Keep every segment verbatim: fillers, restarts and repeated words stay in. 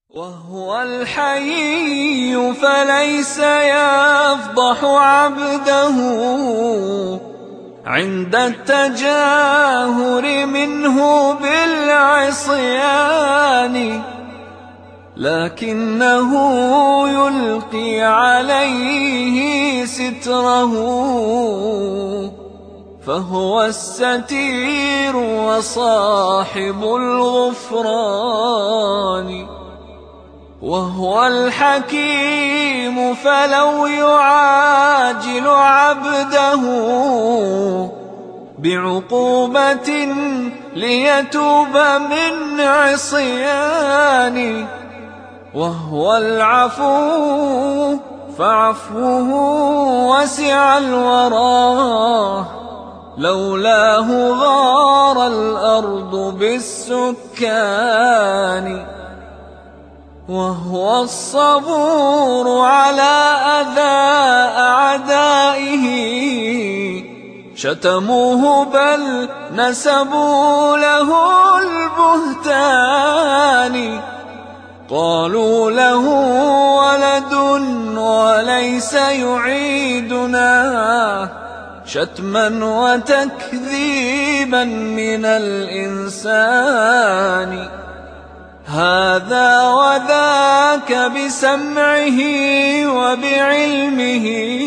وهو الحي فليس يفضح عبده عند التجاهر منه بالعصيان، لكنه يلقي عليه ستره فهو الستير وصاحب الغفران. وهو الحكيم فلو يعاجل عبده بعقوبة ليتوب من عصيان. وهو العفو فعفوه وسع الورى، لولاه غار الأرض بالسكان. وهو الصبور على أذى أعدائه، شتموه بل نسبوا له البهتان. قالوا له ولد وليس يعيدنا، شتما وتكذيبا من الإنسان. هذا وذاك بسمعه وبعلمه،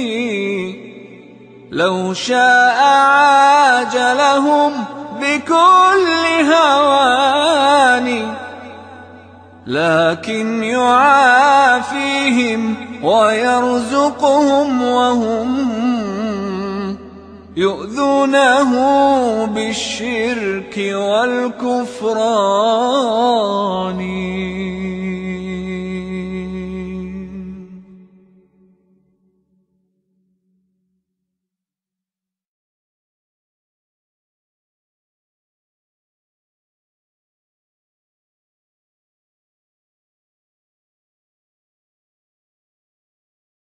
لو شاء عاجلهم بكل هوان. لكن يعافيهم ويرزقهم وهم يؤذونه بالشرك والكفران.